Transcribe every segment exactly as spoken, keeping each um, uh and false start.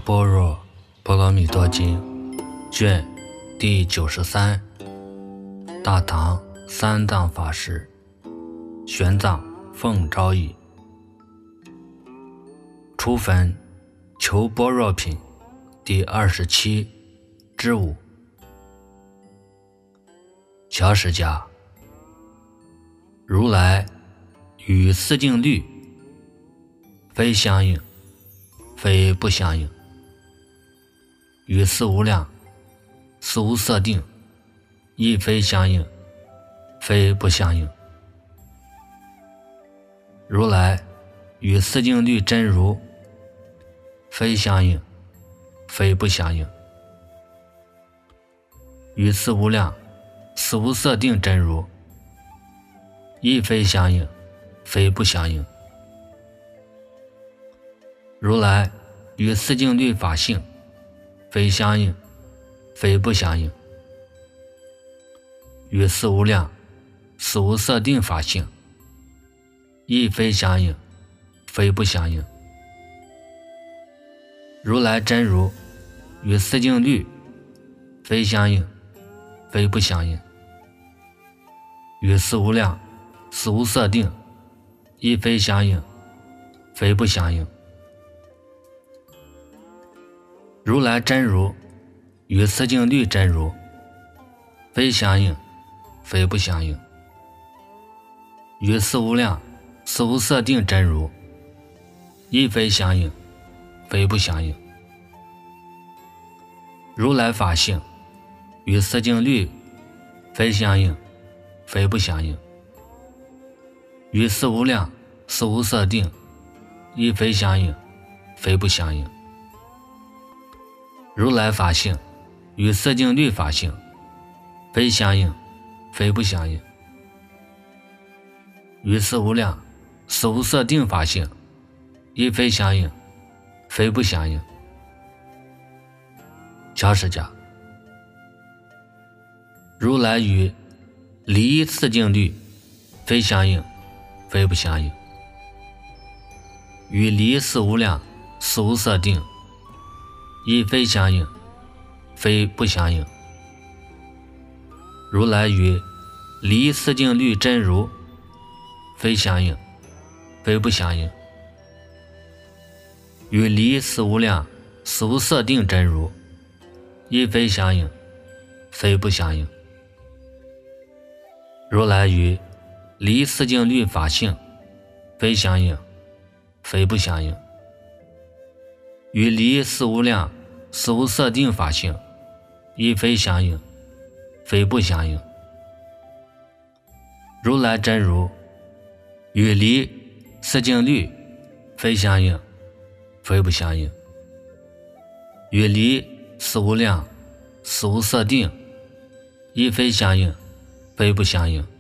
般若波罗蜜多经卷第九十三，大唐三藏法师玄奘奉诏译，初分求般若品第二十七之五。小史家，如来与四境律非相应，非不相应，与四无量、四无色定亦非相应，非不相应。如来与四境律真如非相应，非不相应，与四无量、四无色定真如亦非相应，非不相应。如来与四境律法性非相应，非不相应，与四无量、四无色定法性亦非相应，非不相应。如来真如与四境律非相应，非不相应，与四无量、四无色定亦非相应，非不相应。如来真如与四境律真如非相应，非不相应，与四无量、四无色定真如亦非相应，非不相应。如来法性与四境律非相应，非不相应，与四无量、四无色定亦非相应，非不相应。如来法性与四境律法性非相应，非不相应，与四无量、四无色定法性亦非相应，非不相应。小史家，如来与离四境律非相应，非不相应，与离四无量、四无色定亦非相应，非不相应。如来与离四境律真如非相应，非不相应，与离四无量、四无色定真如亦非相应，非不相应。如来与离四境律法性非相应，非不相应，与离四无量、四无色定法性亦非相应，非不相应。如来真如与离四境律非相应，非不相应，与离四无量、四无色定亦非相应，非不相应。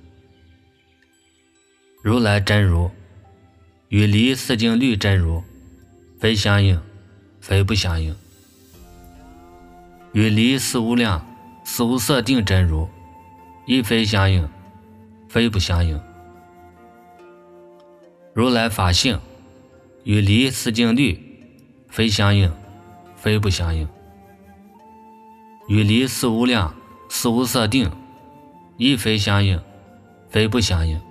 如来真如与离四境律真如非相应，非不相应，与离四无量、四无色定真如亦非相应，非不相应。如来法性与离四境律非相应，非不相应，与离四无量、四无色定亦非相应，非不相应。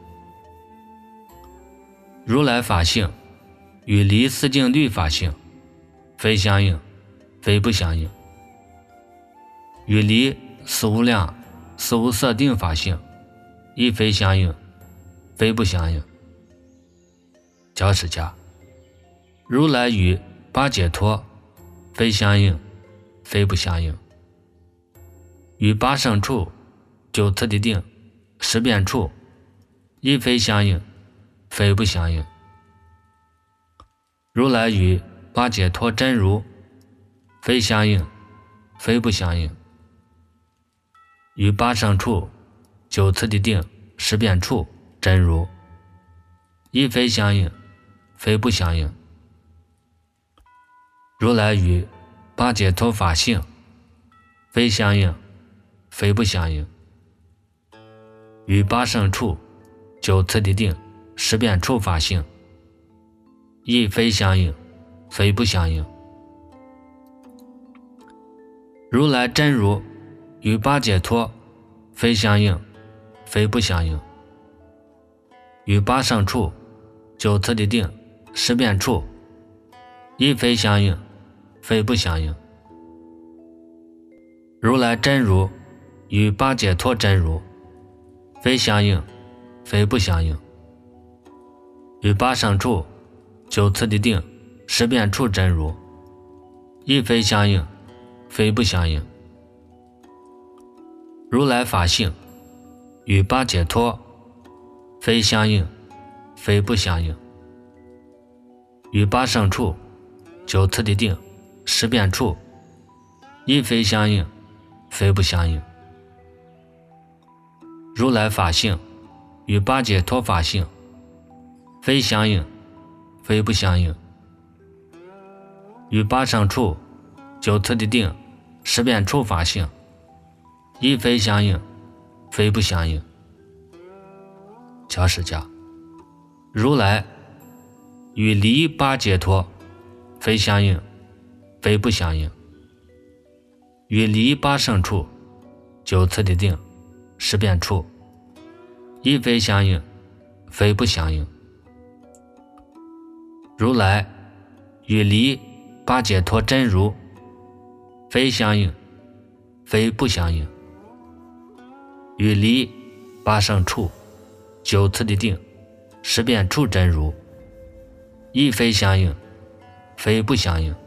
如来法性与离四境律法性非相应，非不相应，与离四无量、四无色定法性亦非相应，非不相应。小史家，如来与八解脱非相应，非不相应，与八胜处、九次第定、十变处亦非相应，非不相应。如来与八解脱真如非相应，非不相应，与八胜处、九次第定、十变处真如亦非相应，非不相应。如来与八解脱法性非相应，非不相应，与八胜处、九次第定、十变处法性亦非相应，非不相应。 如来真如与八解脱非相应，非不相应。与八胜处、九次第定、十变处亦非相应，非不相应。如来真如与八解脱真如非相应，非不相应。与八胜处、九次第定、十变处真如亦非相应，非不相应。如来法性与八解脱非相应，非不相应。与八胜处、九次第定、十变处亦非相应，非不相应。如来法性与八解脱法性非相应，非不相应。与八胜处、九次第定、十变处法性亦非相应，非不相应。教释家，如来与离八解脱非相应，非不相应。与离八胜处、九次第定、十变处亦非相应，非不相应。如来与离八解脱真如非相应，非不相应。与离八胜处、九次第定、十变处真如亦非相应，非不相应。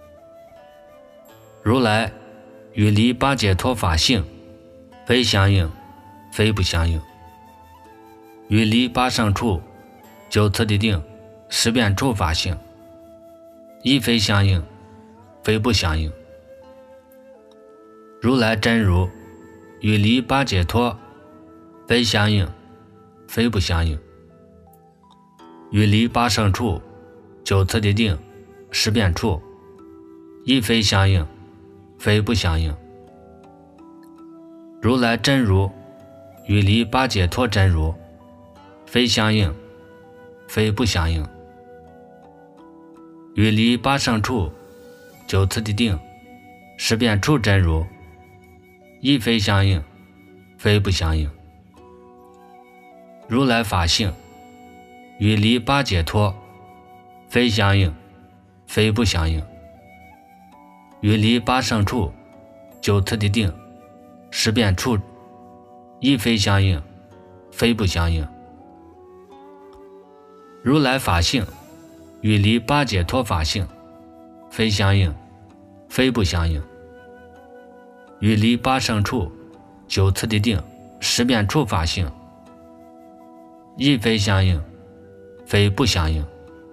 如来与离八解脱法性非相应，非不相应。与离八胜处、九次第定、十变处法性亦非相应，非不相应。如来真如与离八解脱非相应，非不相应。与离八胜处、九次第定、十变处亦非相应，非不相应。如来真如与离八解脱真如非相应，非不相应。与离八胜处、九次第定、十变处真如亦非相应，非不相应。如来法性与离八解脱非相应，非不相应。与离八胜处、九次第定、十变处亦非相应，非不相应。如来法性与离八解脱法性非相应，非不相应。与离八胜处、九次第定、十变处法性亦非相应，非不相应。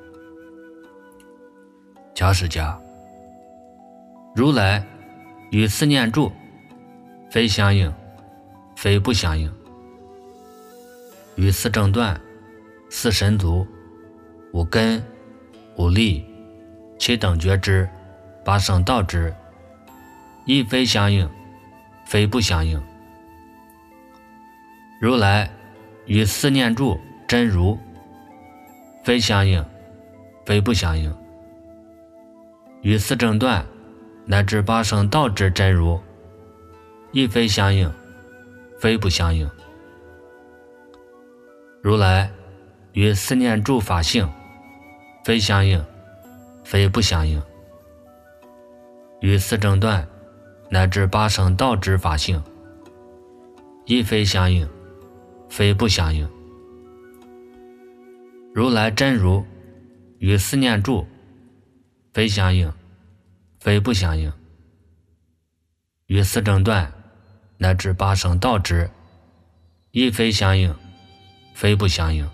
教释家，如来与四念住非相应，非不相应。与四正断、四神足、五根、五力、七等觉支、八圣道支亦非相应，非不相应。如来与四念住真如非相应，非不相应。与四正断乃至八圣道支真如亦非相应，非不相应。如来与四念住法性非相应，非不相应。与四正断乃至八圣道支法性亦非相应，非不相应。如来真如与四念住非相应，非不相应。与四正断乃至八圣道支亦非相应，非不相应。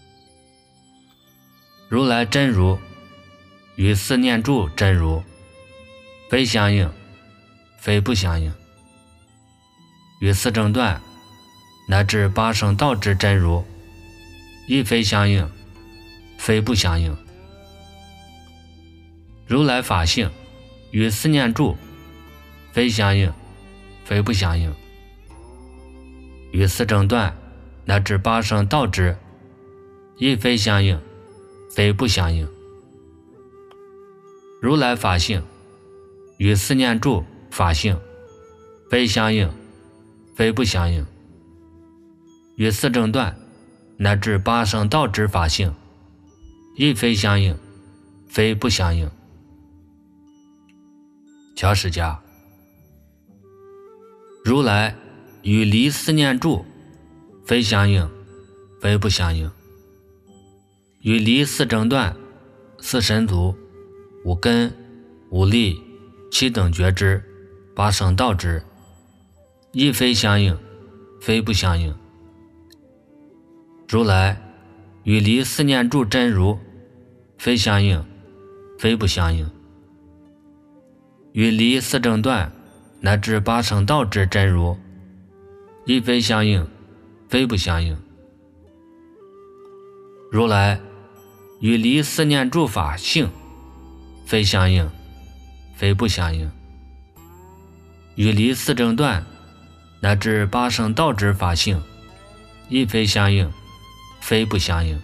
如来真如与四念住真如非相应，非不相应。与四正断乃至八圣道支真如亦非相应，非不相应。如来法性与四念住非相应，非不相应。与四正断乃至八圣道支亦非相应，非不相应。如来法性与四念住法性，非相应，非不相应；与四正断乃至八圣道之法性，亦非相应，非不相应。乔释家，如来与离四念住，非相应，非不相应；与离四正断、四神足、五根、五力、七等觉知、八圣道之，亦非相应，非不相应。如来与离四念住真如，非相应，非不相应；与离四正断乃至八圣道之真如，亦非相应，非不相应。如来与离四念住法性，非相应，非不相应；与离四正断乃至八圣道之法性，亦非相应，非不相应。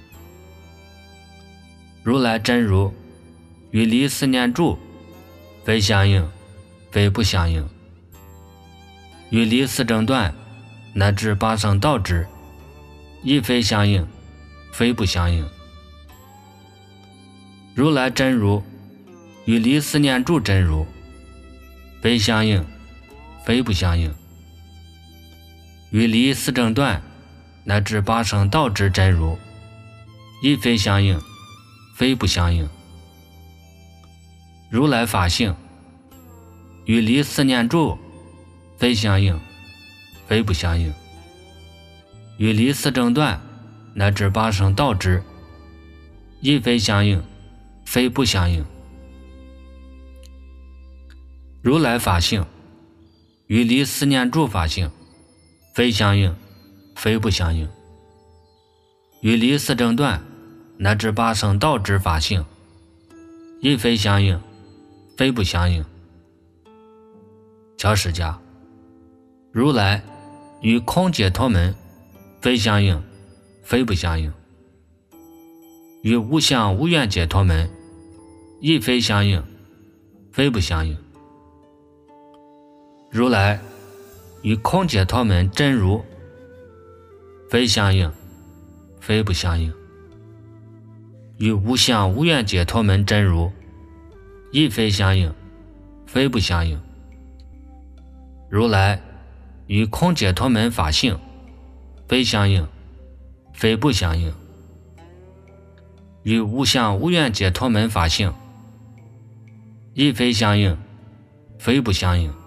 如来真如与离四念住，非相应，非不相应；与离四正断乃至八圣道之，亦非相应，非不相应。如来真如与离四念住真如，非相应，非不相应；与离四正断乃至八圣道之真如，亦非相应，非不相应。如来法性与离四念住，非相应，非不相应；与离四正断乃至八圣道之，亦非相应，非不相应。如来法性与离四念住法性，非相应，非不相应；与离四正断乃至八圣道之法性，亦非相应，非不相应。乔释家，如来与空解脱门，非相应，非不相应；与无相无愿解脱门，亦非相应，非不相应。如来与空解脱门真如，非相应，非不相应；与无相无愿解脱门真如，亦非相应，非不相应。如来与空解脱门法性，非相应，非不相应；与无相无愿解脱门法性，亦非相应，非不相应。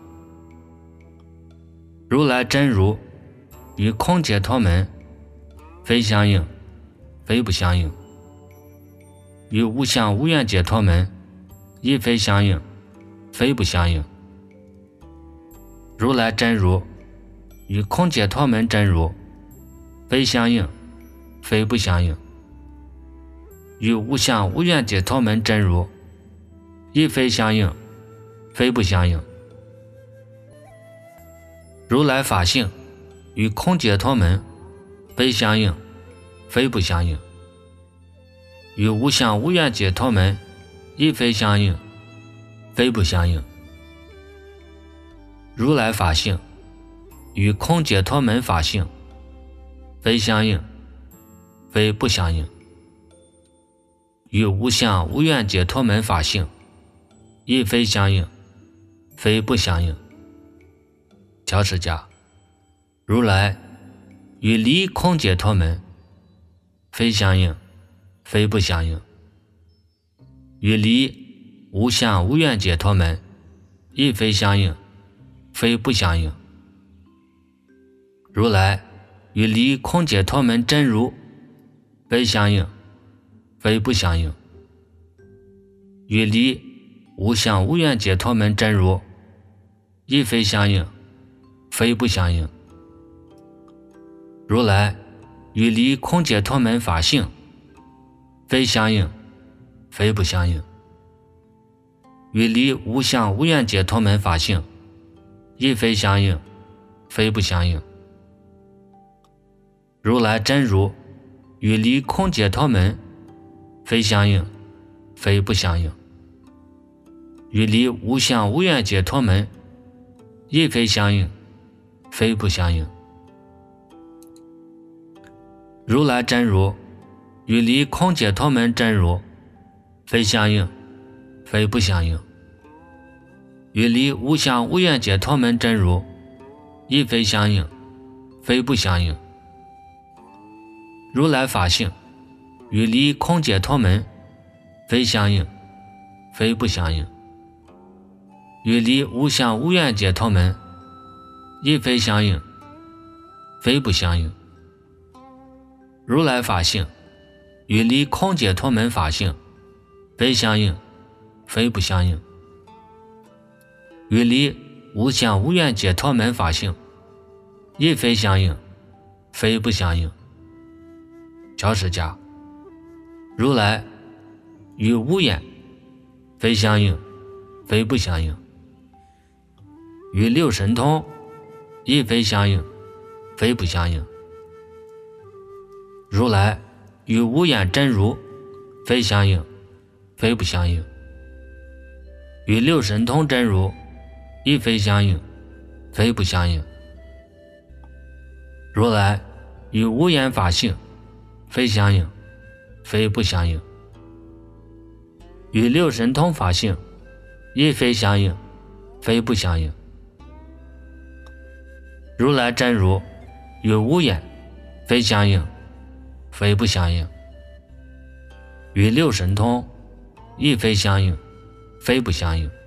如来真如与空解脱门，非相应，非不相应；与无相无愿解脱门，亦非相应，非不相应。如来真如与空解脱门真如，非相应，非不相应；与无相无愿解脱门真如，亦非相应，非不相应。如来法性与空解脱门，非相应，非不相应；与无相无愿解脱门，亦非相应，非不相应。如来法性与空解脱门法性，非相应，非不相应；与无相无愿解脱门法性，亦非相应，非不相应。乔释家，如来与离空解脱门，非相应，非不相应；与离无相无愿解脱门，亦非相应，非不相应。如来与离空解脱门真如，非相应，非不相应；与离无相无愿解脱门真如，亦非相应，非不相应。如来与离空解脱门法性，非相应，非不相应；与离无相无愿解脱门法性，亦非相应，非不相应。如来真如与离空解脱门，非相应，非不相应；与离无相无愿解脱门， 亦非相应，非不相应。如来真如与离空解脱门真如，非相应，非不相应。与离无相无愿解脱门真如，亦非相应，非不相应。如来法性与离空解脱门，非相应，非不相应。与离无相无愿解脱门，亦非相应，非不相应。如来法性与离空解脱门法性，非相应，非不相应。与离无相无愿解脱门法性，亦非相应，非不相应。教释家，如来与无眼，非相应，非不相应。与六神通，亦非相应，非不相应。如来与无眼真如，非相应，非不相应。与六神通真如，亦非相应，非不相应。如来与无眼法性，非相应，非不相应。与六神通法性，亦非相应，非不相应。如来真如与无眼，非相应，非不相应。与六神通，亦非相应，非不相应。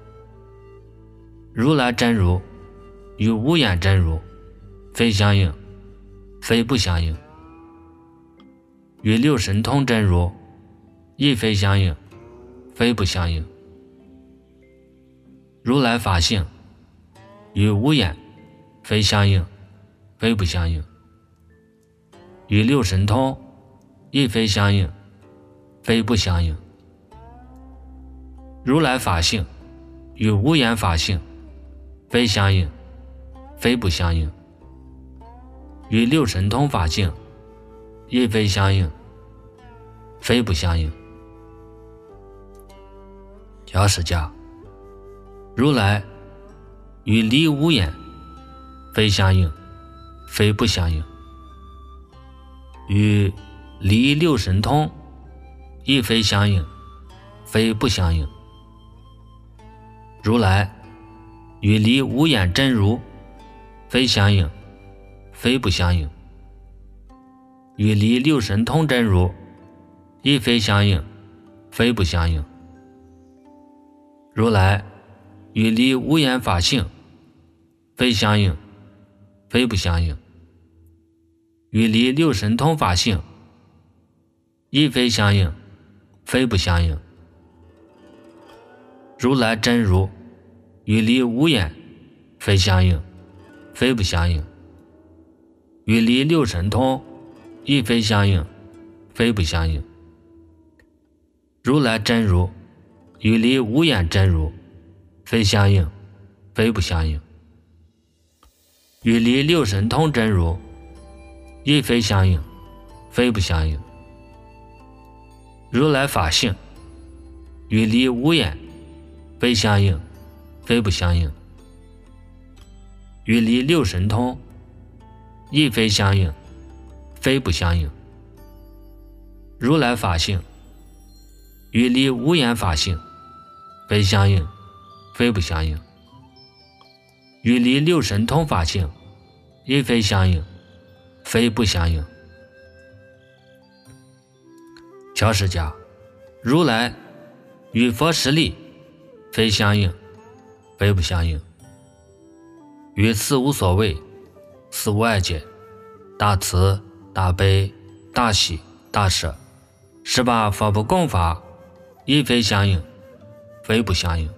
如来真如与无眼真如，非相应，非不相应。与六神通真如，亦非相应，非不相应。如来法性与无眼，非相应，非不相应。与六神通，亦非相应，非不相应。如来法性与无眼法性，非相应，非不相应。与六神通法性，亦非相应，非不相应。教释家，如来与离无眼，非相应，非不相应。与离六神通，亦非相应，非不相应。如来与离无眼真如，非相应，非不相应。与离六神通真如，亦非相应，非不相应。如来与离无眼法性，非相应，非不相应。与离六神通法性，亦非相应，非不相应。如来真如与离无眼，非相应，非不相应。与离六神通，亦非相应，非不相应。如来真如与离无眼真如，非相应，非不相应。与离六神通真如，亦非相应，非不相应。如来法性与离无眼，非相应，非不相应。与离六神通，亦非相应，非不相应。如来法性与离无眼法性，非相应，非不相应。与离六神通法性，亦非相应，非不相应。教释家，如来与佛实力，非相应，非不相应。与四无所谓、四无碍解、大慈、大悲、大喜、大舍十八佛不共法，亦非相应，非不相应。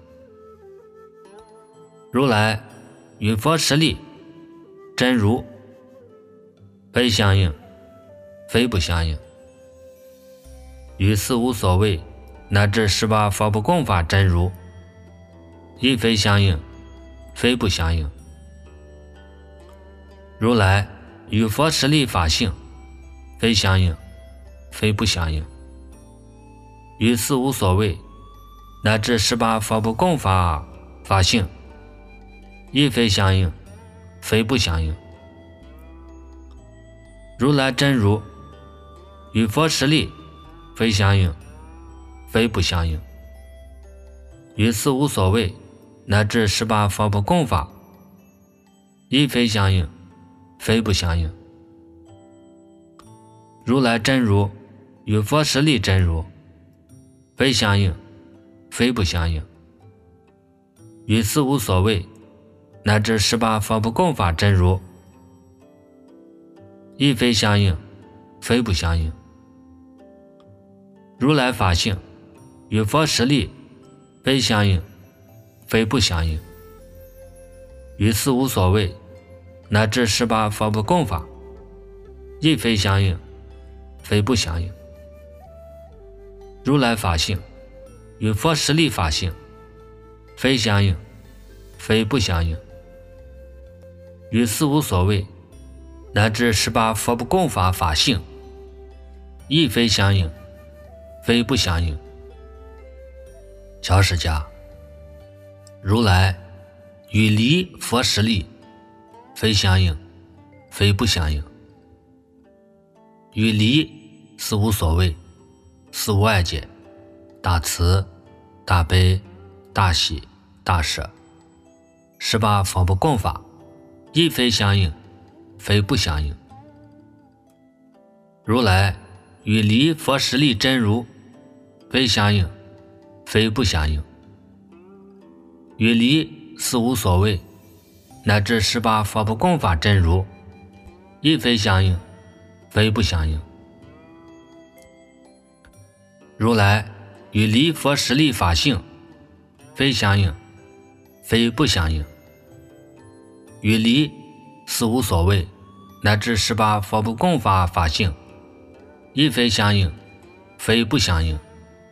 如来与佛实力真如，非相应，非不相应。与四无所谓乃至十八佛不共法真如，亦非相应，非不相应。如来与佛实力法性，非相应，非不相应。与四无所谓乃至十八佛不共法法性， 亦非相应，非不相应。如来真如与佛实力非相应，非不相应。与四无所谓乃至十八佛不共法亦非相应，非不相应。如来真如与佛实力真如非相应，非不相应。与四无所谓乃至十八佛不共法真如亦非相应，非不相应。如来法性与佛实力非相应，非不相应。与四无所谓乃至十八佛不共法亦非相应，非不相应。如来法性与佛实力法性非相应，非不相应。与四无所谓乃至十八佛不共法法性亦非相应，非不相应。小释迦，如来与离佛实力非相应，非不相应。与离四无所谓、四无碍解、大慈、大悲、大喜、大舍、十八佛不共法亦非相应，非不相应。如来与离佛实力真如非相应，非不相应。与离四无所谓乃至十八佛不共法真如亦非相应，非不相应。如来与离佛实力法性非相应，非不相应。与离四无所谓乃至十八佛不共法法性亦非相应，非不相应。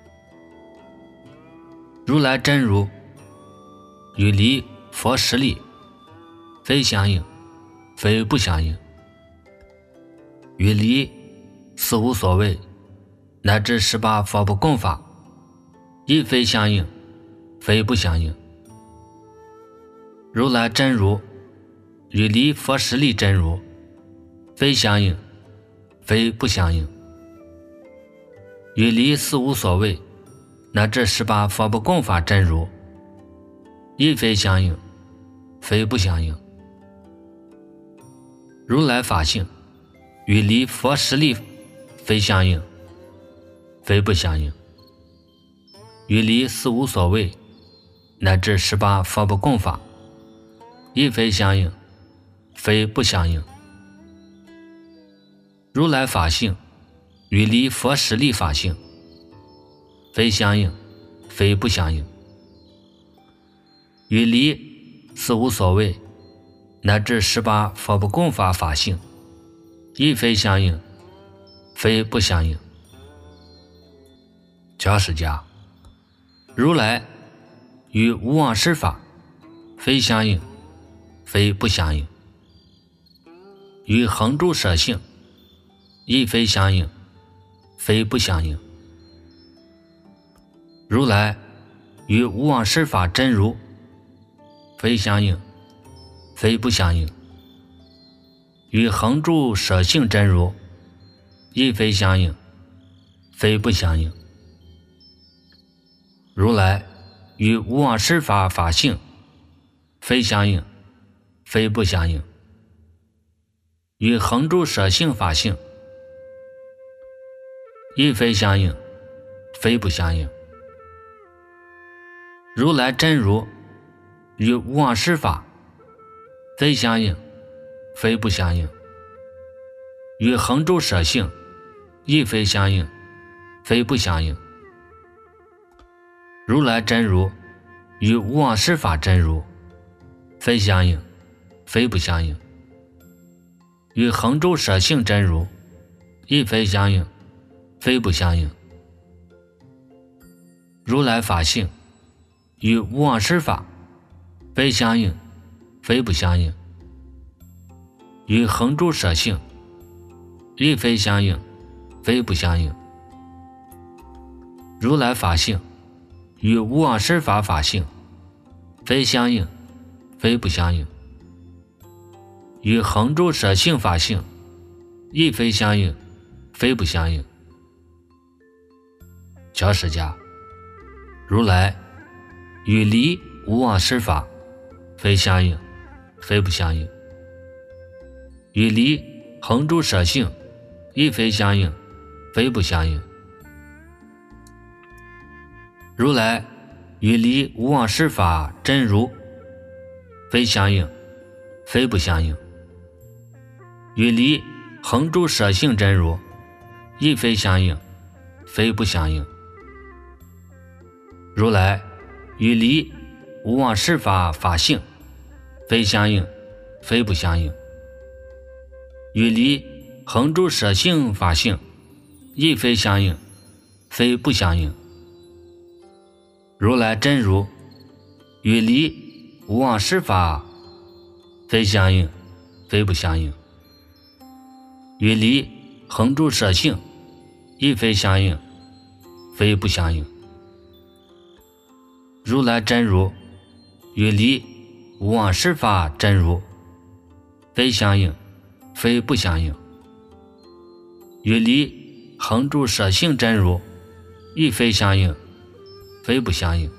如来真如与离佛实力非相应，非不相应。与离四无所谓乃至十八佛不共法亦非相应，非不相应。如来真如与离佛实力真如非相应，非不相应。与离四无所谓乃至十八佛不共法真如亦非相应，非不相应。如来法性与离佛实力非相应，非不相应。与离四无所谓乃至十八佛不共法亦非相应，非不相应。如来法性与离佛实力法性非相应，非不相应。与离四无所谓乃至十八佛不共法法性亦非相应，非不相应。小释迦，如来与无妄施法非相应，非不相应。与恒住舍性亦非相应，非不相应。如来与无妄施法真如非相应，非不相应。与恒住舍性真如亦非相应，非不相应。如来与无妄施法法性非相应，非不相应。与恒住舍性法性亦非相应，非不相应。如来真如与无妄施法非相应，非不相应。与恒住舍性亦非相应，非不相应。如来真如与无妄施法真如非相应，非不相应。与恒住舍性真如亦非相应，非不相应。如来法性与无妄施法非相应，非不相应。与恒住舍性亦非相应，非不相应。如来法性与无妄施法法性非相应， 非不相应。与横住舍性法性亦非相应，非不相应。教释家，如来与离无忘失法非相应，非不相应。与离横住舍性亦非相应，非不相应。如来与离无忘失法真如非相应，非不相应。与离横住舍性真如亦非相应，非不相应。如来与离无忘失法法性非相应，非不相应。与离横住舍性法性亦非相应，非不相应。如来真如与离无忘失法非相应，非不相应。与离横住舍性亦非相应，非不相应。如来真如与离无忘失法真如非相应，非不相应。与离横住舍性真如亦非相应，非不相应。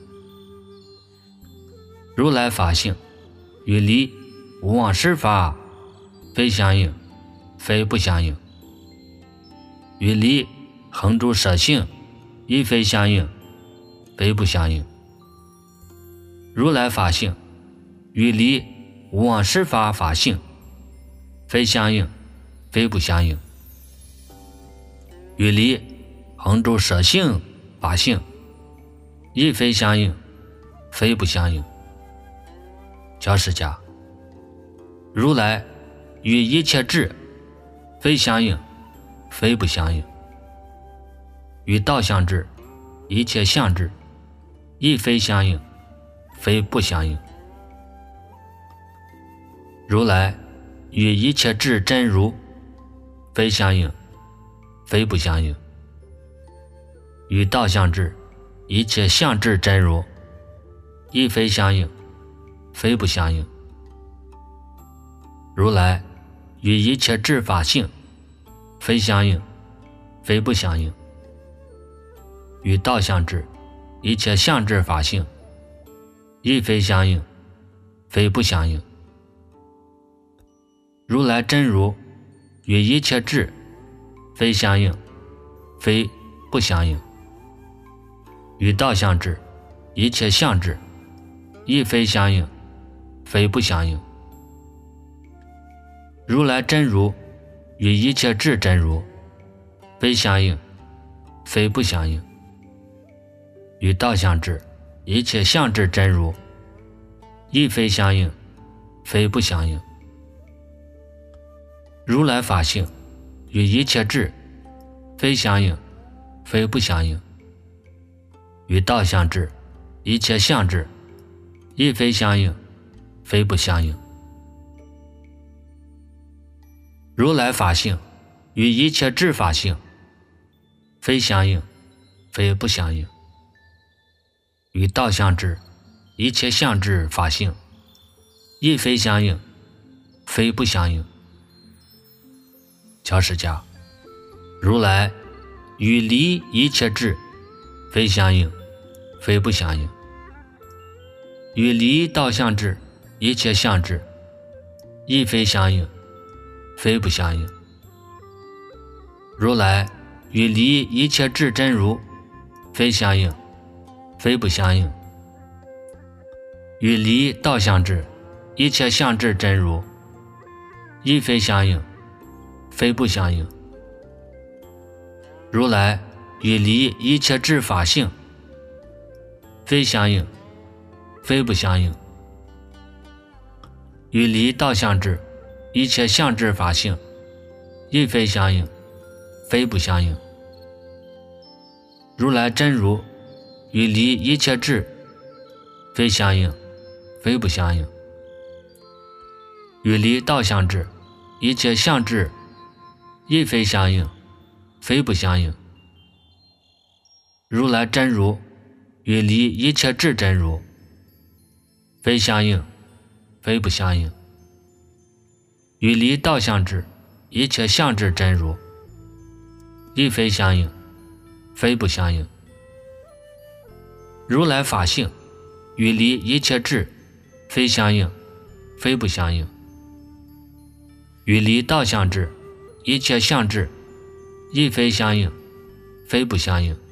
如来法性与离无忘失法非相应，非不相应。与离横住舍性亦非相应，非不相应。如来法性与离无忘失法法性非相应，非不相应。与离横住舍性法性亦非相应，非不相应。教释家，如来与一切智非相应，非不相应。与道相智、一切相智亦非相应，非不相应。如来与一切智真如非相应，非不相应。与道相智、一切相智真如亦非相应，非不相应。如来与一切智法性非相应，非不相应。与道相智、一切相智法性亦非相应，非不相应。如来真如与一切智非相应，非不相应。与道相智、一切相智亦非相应，非不相应。如来真如与一切智真如非相应，非不相应。与道相智、一切相智真如亦非相应，非不相应。如来法性与一切智非相应，非不相应。与道相智、一切相智亦非相应，非不相应。如来法性与一切智法性非相应，非不相应。与道相智、一切相智法性亦非相应，非不相应。教释家，如来与离一切智非相应，非不相应。与离道相智、一切相智亦非相应，非不相应。如来与离一切智真如非相应，非不相应。与离道相智、一切相智真如亦非相应，非不相应。如来与离一切智法性非相应，非不相应。与离道相智、一切相智法性亦非相应，非不相应。如来真如与离一切智非相应，非不相应。与离道相智、一切相智亦非相应，非不相应。如来真如与离一切智真如非相应， 非不相应。与离道相至，一切相至真如，亦非相应，非不相应。如来法性与离一切智，非相应，非不相应。与离道相至，一切相至，亦非相应，非不相应。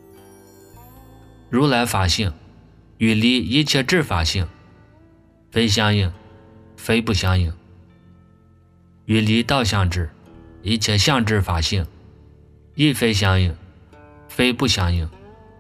如来法性与离一切智法性，非相应，非不相应。与离道相至，一切相至法性，亦非相应，非不相应。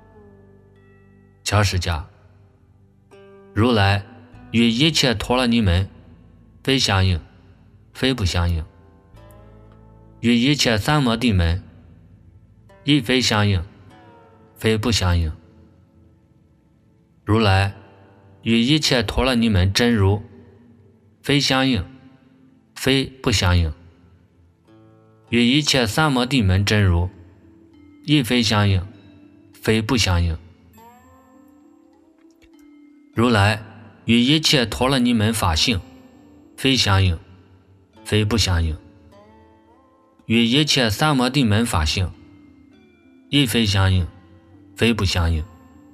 乔释迦，如来与一切陀罗尼门，非相应，非不相应。与一切三摩地门，亦非相应，非不相应。如来与一切陀罗尼门真如，非相应，非不相应。与一切三摩地门真如，亦非相应，非不相应。如来与一切陀罗尼门法性，非相应，非不相应。与一切三摩地门法性，亦非相应，非不相应。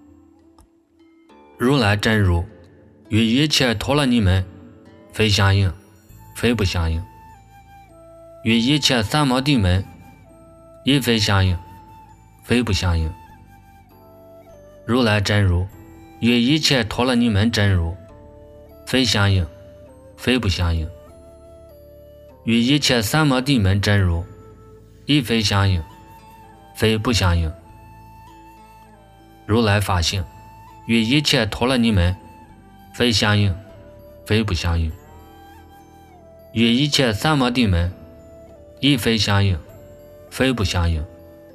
如来真如与一切陀罗尼门，非相应，非不相应。与一切三摩地门，亦非相应，非不相应。如来真如与一切陀罗尼门真如，非相应，非不相应。与一切三摩地门真如，亦非相应，非不相应。如来法性与一切陀罗尼门，非相应，非不相应。与一切三摩地门，亦非相应，非不相应。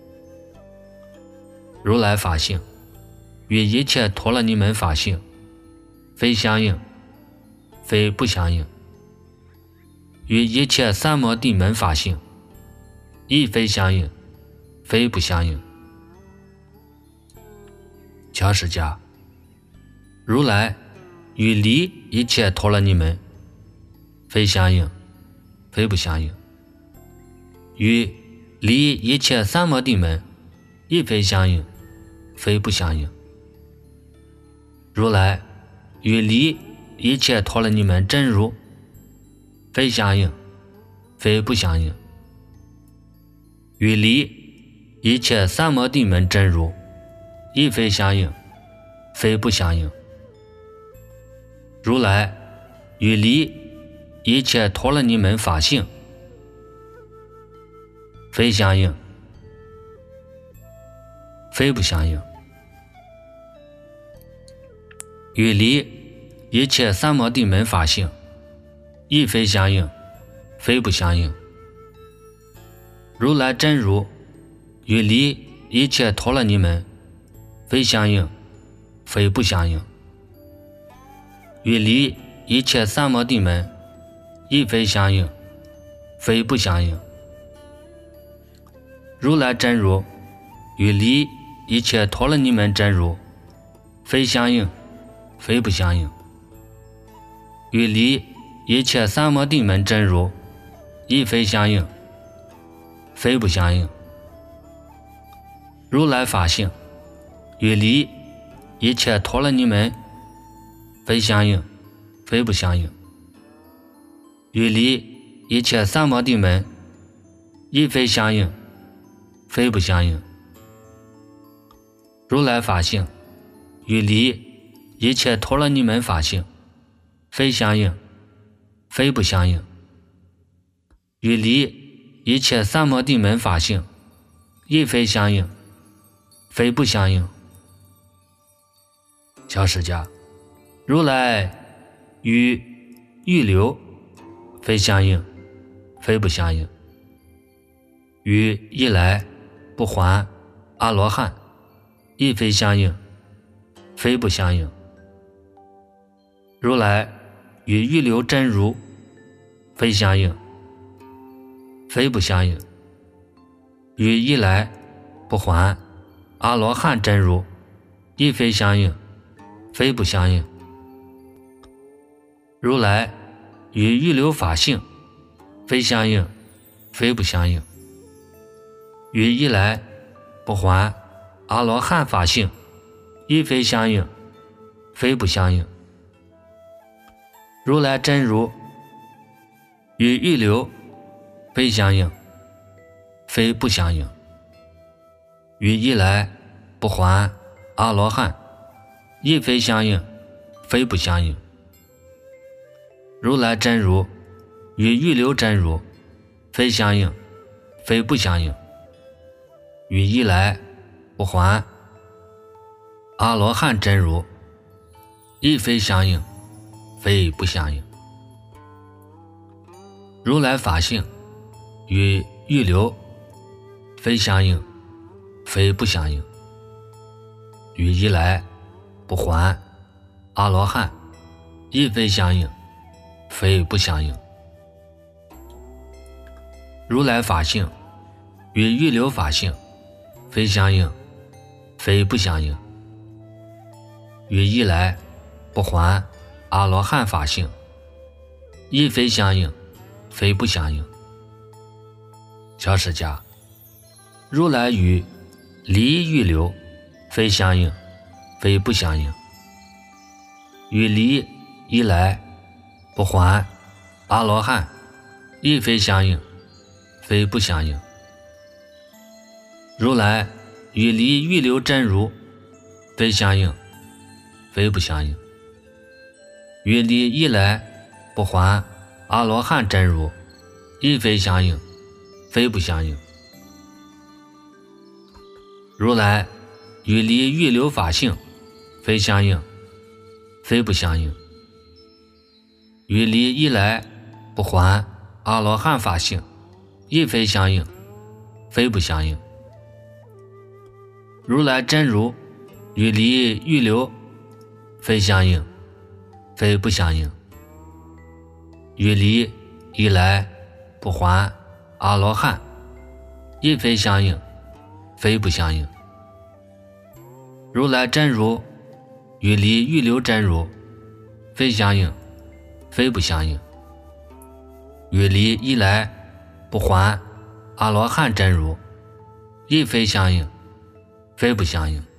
如来法性与一切陀罗尼门法性，非相应，非不相应。与一切三摩地门法性，亦非相应，非不相应。乔释迦，如来与离一切陀罗尼门，非相应，非不相应。与离一切三摩地门，亦非相应，非不相应。如来与离一切陀罗尼门真如，非相应，非不相应。与离一切三摩地门真如，亦非相应，非不相应。如来与离一切陀罗尼门法性，非相应，非不相应。与离一切三摩地门法性，亦非相应，非不相应。如来真如与离一切陀罗尼门，非相应，非不相应。与离一切三摩地门，亦非相应，非不相应。如来真如与离一切陀罗尼门真如，非相应，非不相应。与离一切三摩地门真如，亦非相应，非不相应。如来法性与离一切陀罗尼门，非相应，非不相应。与离一切三摩地门，亦非相应，非不相应。如来法性与离一切陀罗尼门法性，非相应，非不相应。与离一切三摩地门法性，亦非相应，非不相应。乔释迦，如来与欲流，非相应，非不相应。与一来不还阿罗汉，亦非相应，非不相应。如来与欲流真如，非相应，非不相应。与一来不还阿罗汉真如，亦非相应，非不相应。 如来与预流法性非相应，非不相应。与一来不还阿罗汉法性亦非相应，非不相应。如来真如与预流非相应，非不相应。与一来不还阿罗汉亦非相应，非不相应。如来真如与预流真如非相应，非不相应。与一来不还阿罗汉真如亦非相应，非不相应。如来法性与预流非相应，非不相应。与一来不还阿罗汉亦非相应，非不相应。如来法性与预流法性非相应，非不相应。与一来不还阿罗汉法性亦非相应，非不相应。小释迦，如来与离预流非相应，非不相应。与离一来不还阿罗汉亦非相应，非不相应。如来与离预流真如非相应，非不相应。与离一来不还阿罗汉真如亦非相应，非不相应。如来与离预流法性非相应，非不相应。与离一来不还阿罗汉法性亦非相应，非不相应。如来真如与离预流非相应，非不相应。与离一来不还阿罗汉亦非相应，非不相应。如来真如与离预流真如非相应，非不相应。与离一来不还阿罗汉真如亦非相应，非不相应。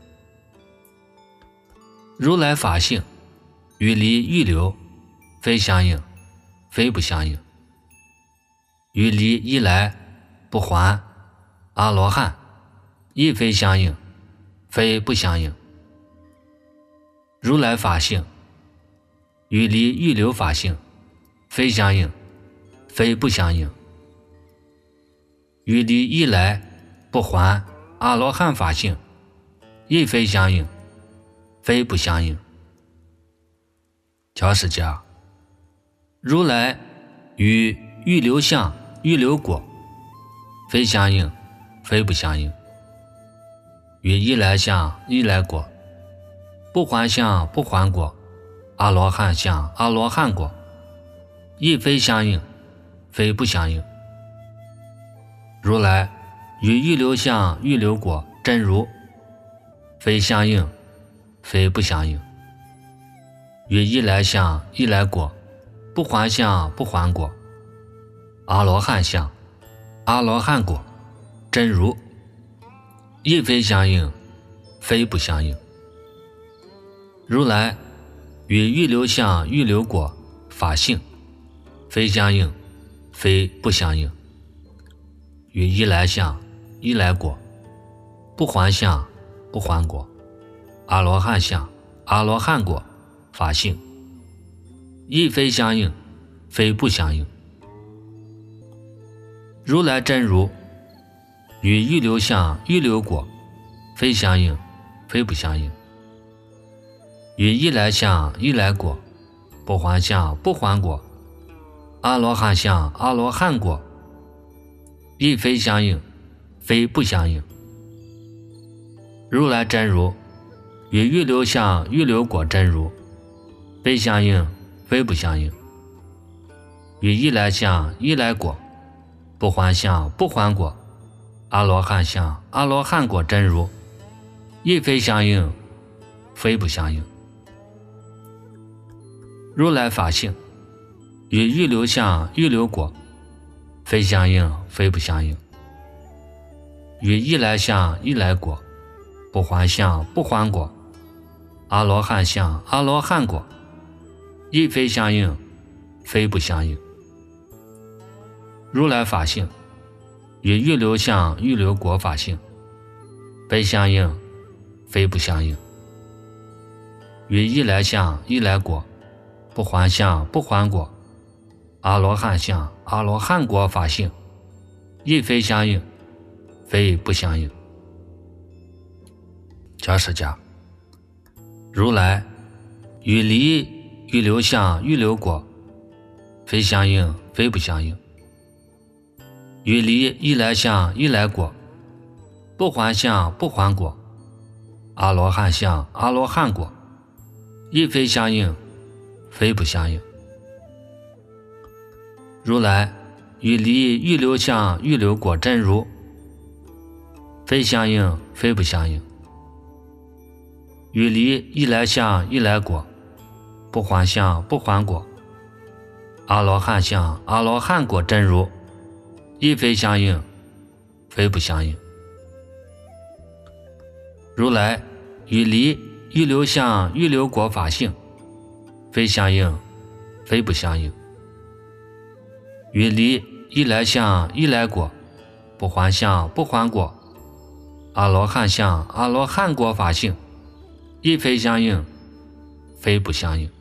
如来法性与离预流非相应，非不相应。与离一来不还阿罗汉亦非相应，非不相应。如来法性与离预流法性非相应，非不相应。与离一来不还阿罗汉法性亦非相应，非不相应。小释迦，如来与预流相、预流果非相应，非不相应。与一来相、一来果，不还相、不还果，阿罗汉相、阿罗汉果亦非相应，非不相应。如来与预流相、预流果真如非相应，非不相应。与一来相、一来果，不还相、不还果，阿罗汉相、阿罗汉果真如亦非相应，非不相应。如来与预流相、预流果法性非相应，非不相应。与一来相、一来果，不还相、不还果，阿罗汉相、阿罗汉果法性亦非相应，非不相应。如来真如与预流相、预流果非相应，非不相应。与一来相、一来果，不还相、不还果，阿罗汉相、阿罗汉果亦非相应，非不相应。如来真如与预流相、预流果真如非相应，非不相应。与一来相、一来果，不还相、不还果，阿罗汉相、阿罗汉果真如亦非相应，非不相应。如来法性与预流相、预流果，非相应，非不相应；与一来相、一来果，不还相、不还果，阿罗汉相、阿罗汉果，亦非相应，非不相应。如来法性与预流相、预流果法性，非相应，非不相应；与一来相、一来果，不还相、不还果，阿罗汉相、阿罗汉果法性，亦非相应，非不相应。假释家，如来与离预流相、预流果，非相应，非不相应；与离一来相、一来果，不还相、不还果，阿罗汉相、阿罗汉果，亦非相应，非不相应。如来与离预流相、预流果真如，非相应，非不相应；与离一来相、一来果，不还相、不还果，阿罗汉相、阿罗汉果真如，亦非相应，非不相应。如来与离预流相、预流果法性，非相应，非不相应；与离一来相、一来果，不还相、不还果，阿罗汉相、阿罗汉果法性，亦非相应，非不相应。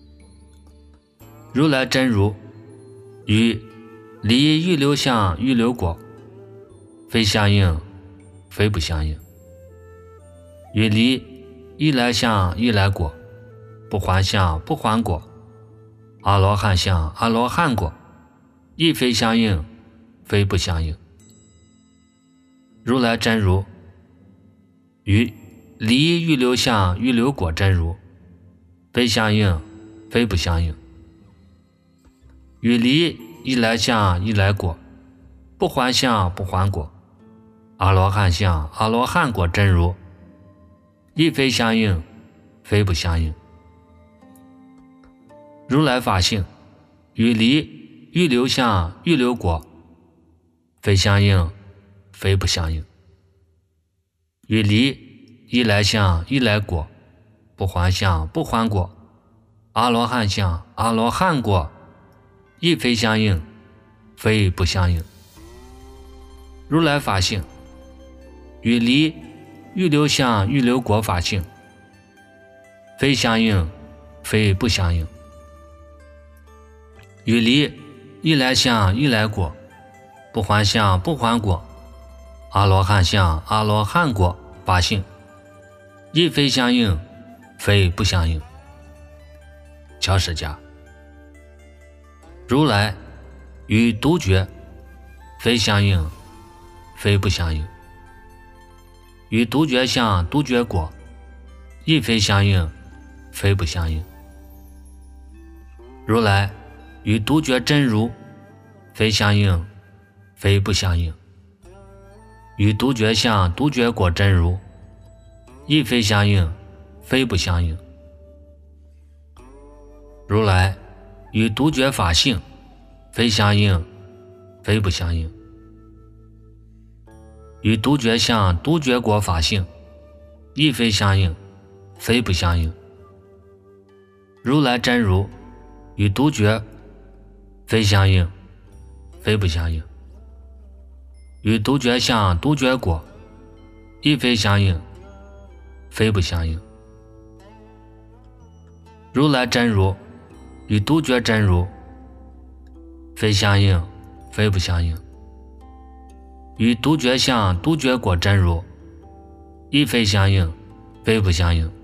如来真如与离预流相、预流果，非相应，非不相应；与离一来相、一来果，不还相、不还果，阿罗汉相、阿罗汉果，亦非相应，非不相应。如来真如与离预流相、预流果真如，非相应，非不相应；与离一来相、一来果，不还相、不还果，阿罗汉相、阿罗汉果真如，亦非相应，非不相应。如来法性与离预流相、预流果，非相应，非不相应；与离一来相、一来果，不还相、不还果，阿罗汉相、阿罗汉果，亦非相应，非不相应。如来法性与离预流相、预流果法性，非相应，非不相应；与离一来相、一来果，不还相、不还果，阿罗汉相、阿罗汉果法性，亦非相应，非不相应。乔释家，如来与独觉，非相应，非不相应；与独觉相、独觉果，亦非相应，非不相应。如来与独觉真如，非相应，非不相应；与独觉相、独觉果真如，亦非相应，非不相应。如来与独觉法性，非相应，非不相应；与独觉相、独觉果法性，亦非相应，非不相应。如来真如与独觉，非相应，非不相应；与独觉相、独觉果，亦非相应，非不相应。如来真如与独觉真如，非相应，非不相应；与独觉相、独觉果真如，亦非相应，非不相应。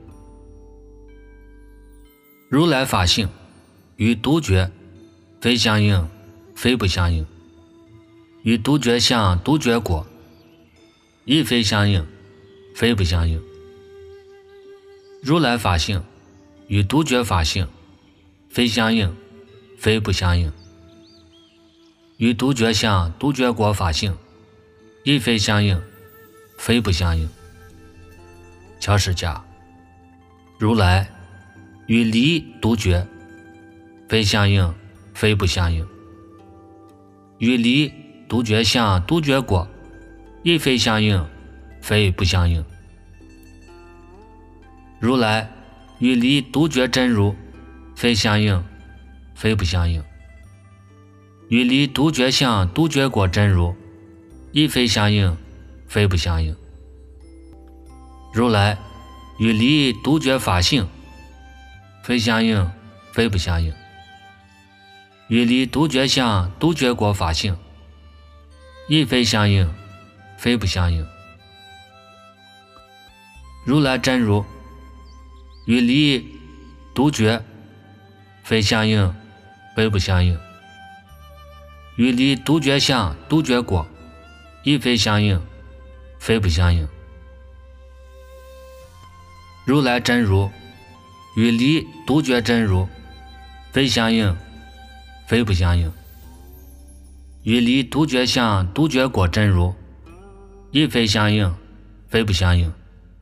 如来法性与独觉，非相应，非不相应；与独觉相、独觉果，亦非相应，非不相应。如来法性与独觉法性，非相应，非不相应；与独觉相、独觉果法性，亦非相应，非不相应。乔释家，如来与离独觉，非相应， 非不相应。与离独觉相、独觉果，亦非相应，非不相应。如来与离独觉真如，非相应，非不相应。与离独觉相、独觉果真如，亦非相应，非不相应。如来与离独觉法性，非相应，非不相应。与离独觉相、独觉果法性，亦非相应，非不相应。如来真如与离独觉，非相应，非不相应。与离独觉相、独觉果，亦非相应，非不相应。如来真如与离独觉真如，非相应，非不相应。与离独觉相、独觉果真如，亦非相应，非不相应。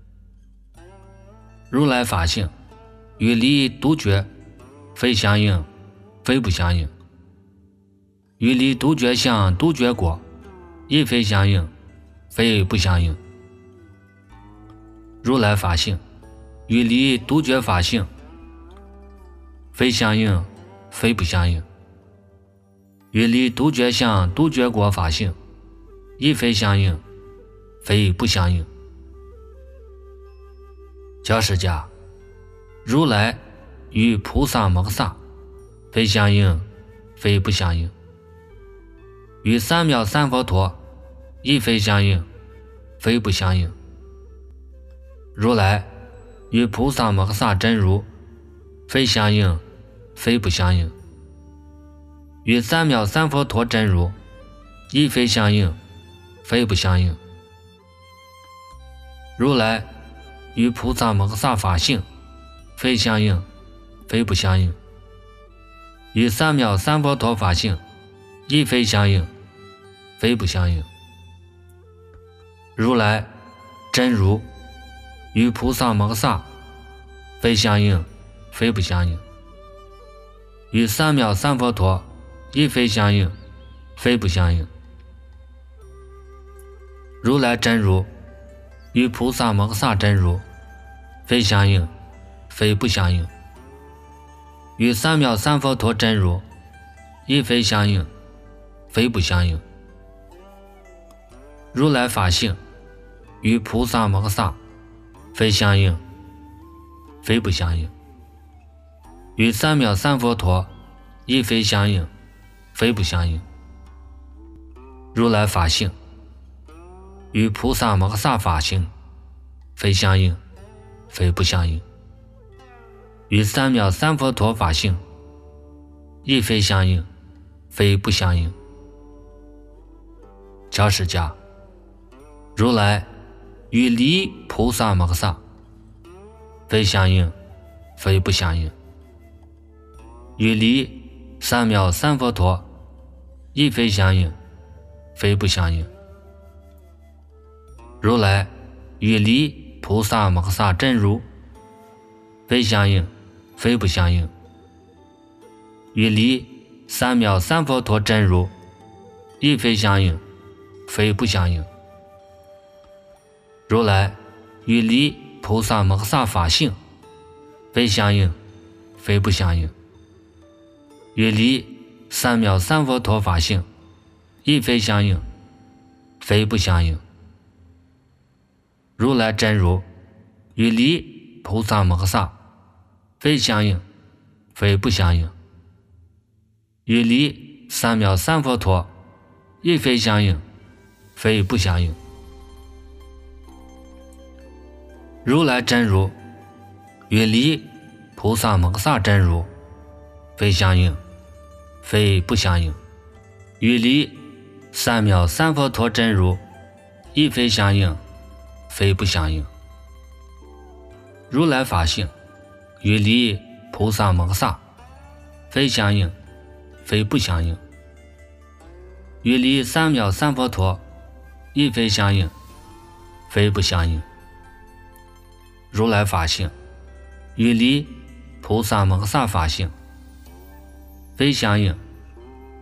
如来法性与离独觉，非相应，非不相应。与离独觉相、独觉果，亦非相应，非不相应。如来法性与离独觉法性，非相应，非不相应。与离独觉相、独觉果法性，亦非相应，非不相应。教释迦，如来与菩萨摩诃萨，非相应，非不相应。与三藐三佛陀，亦非相应，非不相应。如来与菩萨摩诃萨真如，非相应，非不相应。与三藐三佛陀真如，亦非相应，非不相应。如来与菩萨摩诃萨法性，非相应，非不相应。与三藐三佛陀法性，亦非相应，非不相应。如来真如与菩萨摩诃萨，非相应，非不相应。与三藐三佛陀，亦非相应，非不相应。如来真如与菩萨摩诃萨真如，非相应，非不相应。与三藐三佛陀真如，亦非相应，非不相应。如来法性与菩萨摩诃萨，非相应，非不相应。与三藐三佛陀，亦非相应，非不相应。如来法性与菩萨摩诃萨法性，非相应，非不相应。与三藐三佛陀法性，亦非相应，非不相应。教释迦，如来与离菩萨摩诃萨，非相应，非不相应。与离三藐三佛陀，亦非相应，非不相应。如来与离菩萨摩诃萨真如，非相应，非不相应。与离三藐三佛陀真如，亦非相应，非不相应。如来与离菩萨摩诃萨法性，非相应，非不相应。与离三藐三佛陀法性，亦非相应，非不相应。如来真如与离菩萨摩诃萨，非相应，非不相应。与离三藐三佛陀，亦非相应，非不相应。如来真如与离菩萨摩诃萨真如，非相应，非不相应。与离三藐三佛陀真如，亦非相应，非不相应。如来法性与离菩萨摩诃萨，非相应，非不相应。与离三藐三佛陀，亦非相应，非不相应。如来法性与离菩萨摩诃萨法性，非相应，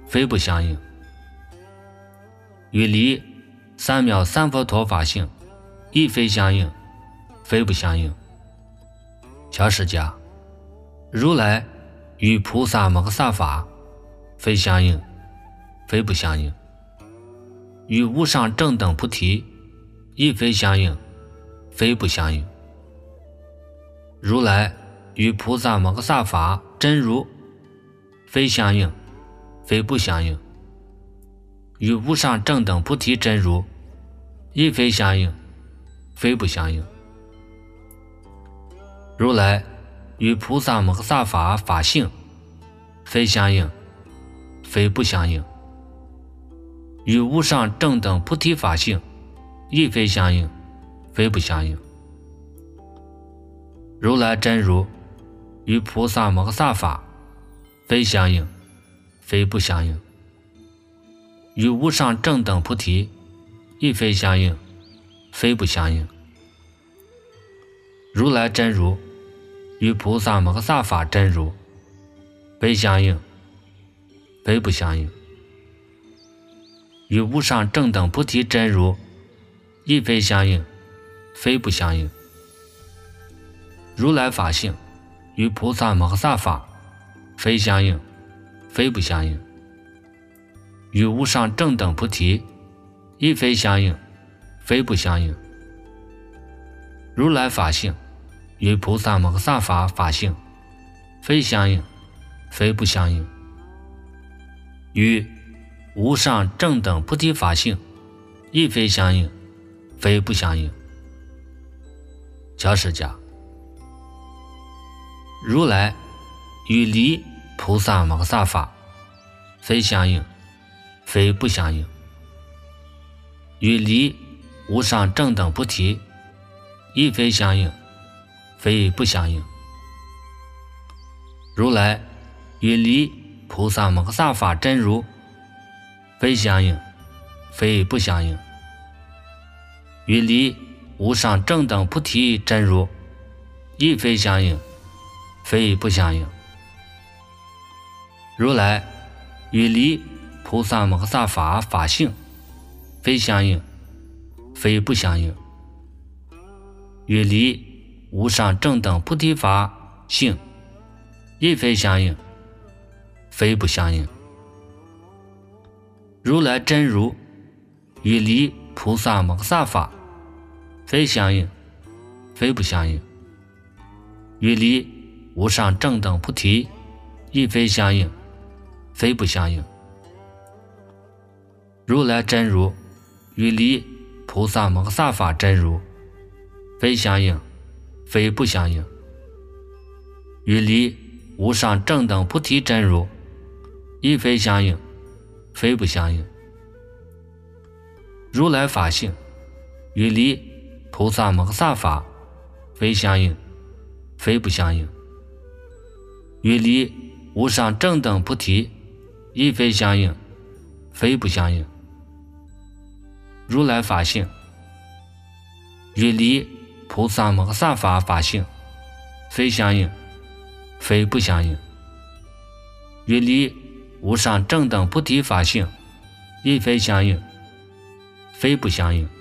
非不相应。与离三藐三佛陀法性亦非相应，非不相应。小释迦，如来与菩萨摩诃萨法非相应，非不相应。与无上正等菩提亦非相应，非不相应。如来与菩萨摩诃萨法真如非相应，非不相应。与无上正等菩提真如亦非相应，非不相应。如来与菩萨摩诃萨法法性非相应，非不相应。与无上正等菩提法性亦非相应，非不相应。如来真如与菩萨摩诃萨法非相应，非不相应。与无上正等菩提亦非相应，非不相应。如来真如与菩萨摩诃萨法真如非相应，非不相应。与无上正等菩提真如亦非相应，非不相应。如来法性与菩萨摩诃萨法非相应，非不相应。与无上正等菩提亦非相应，非不相应。如来法性与菩萨摩诃萨法法性非相应，非不相应。与无上正等菩提法性亦非相应，非不相应。小释迦，如来与离菩萨摩诃萨法非相应，非不相应。与离无上正等菩提亦非相应，非不相应。如来与离菩萨摩诃萨法真如非相应，非不相应。与离无上正等菩提真如亦非相应，非不相应。如来与离菩萨摩诃萨法法性非相应，非不相应。与离无上正等菩提法性亦非相应，非不相应。如来真如与离菩萨摩诃萨法非相应，非不相应。与离无上正等菩提亦非相应，非不相应。如来真如与离菩萨摩诃萨法真如非相应，非不相应。与离无上正等菩提真如亦非相应，非不相应。如来法性与离菩萨摩诃萨法非相应，非不相应。与离无上正等菩提亦非相应，非不相应。如来法性与离菩萨摩诃萨法法性非相应，非不相应。与离无上正等菩提法性亦非相应，非不相应。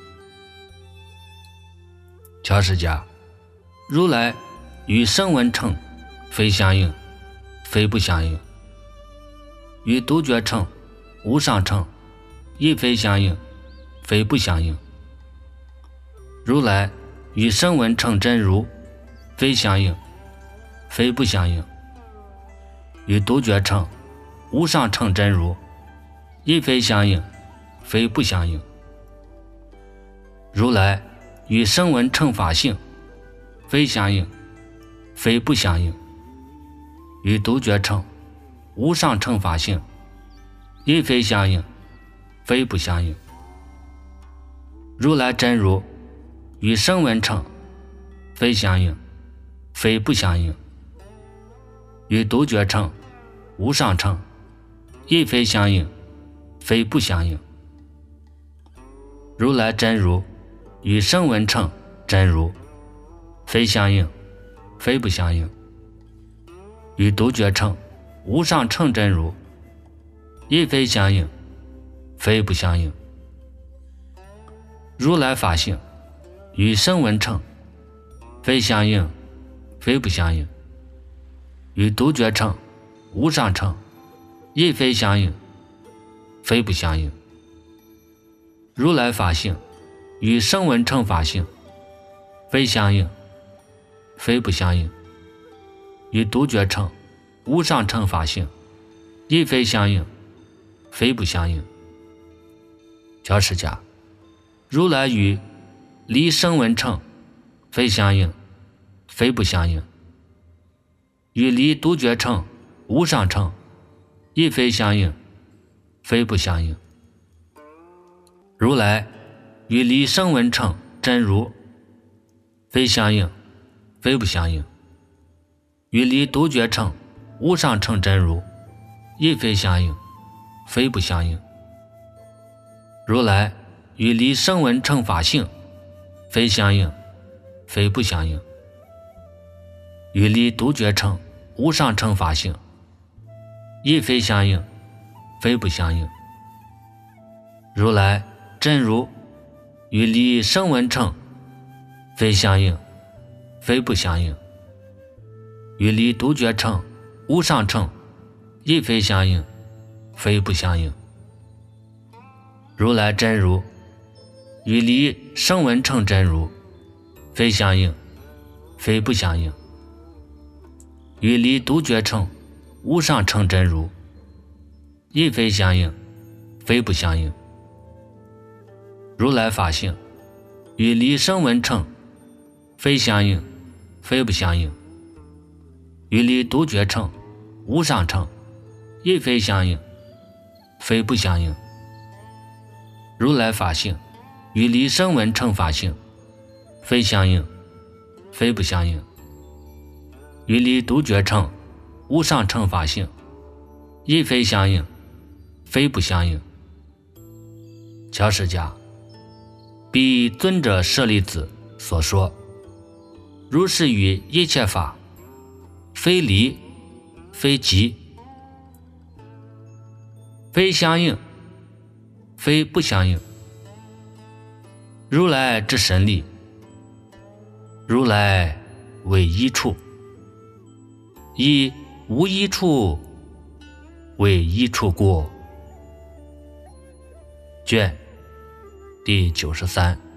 小释迦，如来与声闻乘非相应，非不相应。与独觉乘、无上乘亦非相应，非不相应。如来与声闻乘真如非相应，非不相应。与独觉乘、无上乘真如亦非相应，非不相应。如来与声闻乘法性非相应，非不相应。与独觉乘、无上乘法性亦非相应，非不相应。如来真如与声闻乘非相应，非不相应。与独觉乘、无上乘亦非相应，非不相应。如来真如与声闻乘真如非相应，非不相应。与独觉乘、无上乘真如亦非相应，非不相应。如来法性与声闻乘非相应，非不相应；与独觉乘、无上乘亦非相应，非不相应。如来法性与声闻乘法性非相应，非不相应；与独觉乘、无上乘法性亦非相应，非不相应。教释家，如来与离声闻乘非相应，非不相应；与离独觉乘、无上乘亦非相应，非不相应。如来与离声闻乘真如非相应，非不相应；与离独觉乘、无上乘真如亦非相应，非不相应。如来与离声闻乘法性非相应，非不相应；与离独觉乘、无上乘法性亦非相应，非不相应。如来真如与离声闻乘非相应，非不相应；与离独觉乘、无上乘亦非相应，非不相应。如来真如与离声闻乘真如非相应，非不相应；与离独觉乘、无上乘真如亦非相应，非不相应。如来法性与离声闻乘非相应，非不相应；与离独觉乘、无上乘亦非相应，非不相应。如来法性与离声闻乘法性非相应，非不相应；与离独觉乘、无上乘法性亦非相应，非不相应。教释家，彼尊者舍利子所说，如是于一切法，非离，非即，非相应，非不相应。如来之神力，如来为一处，以无一处为一处过。卷第九十三。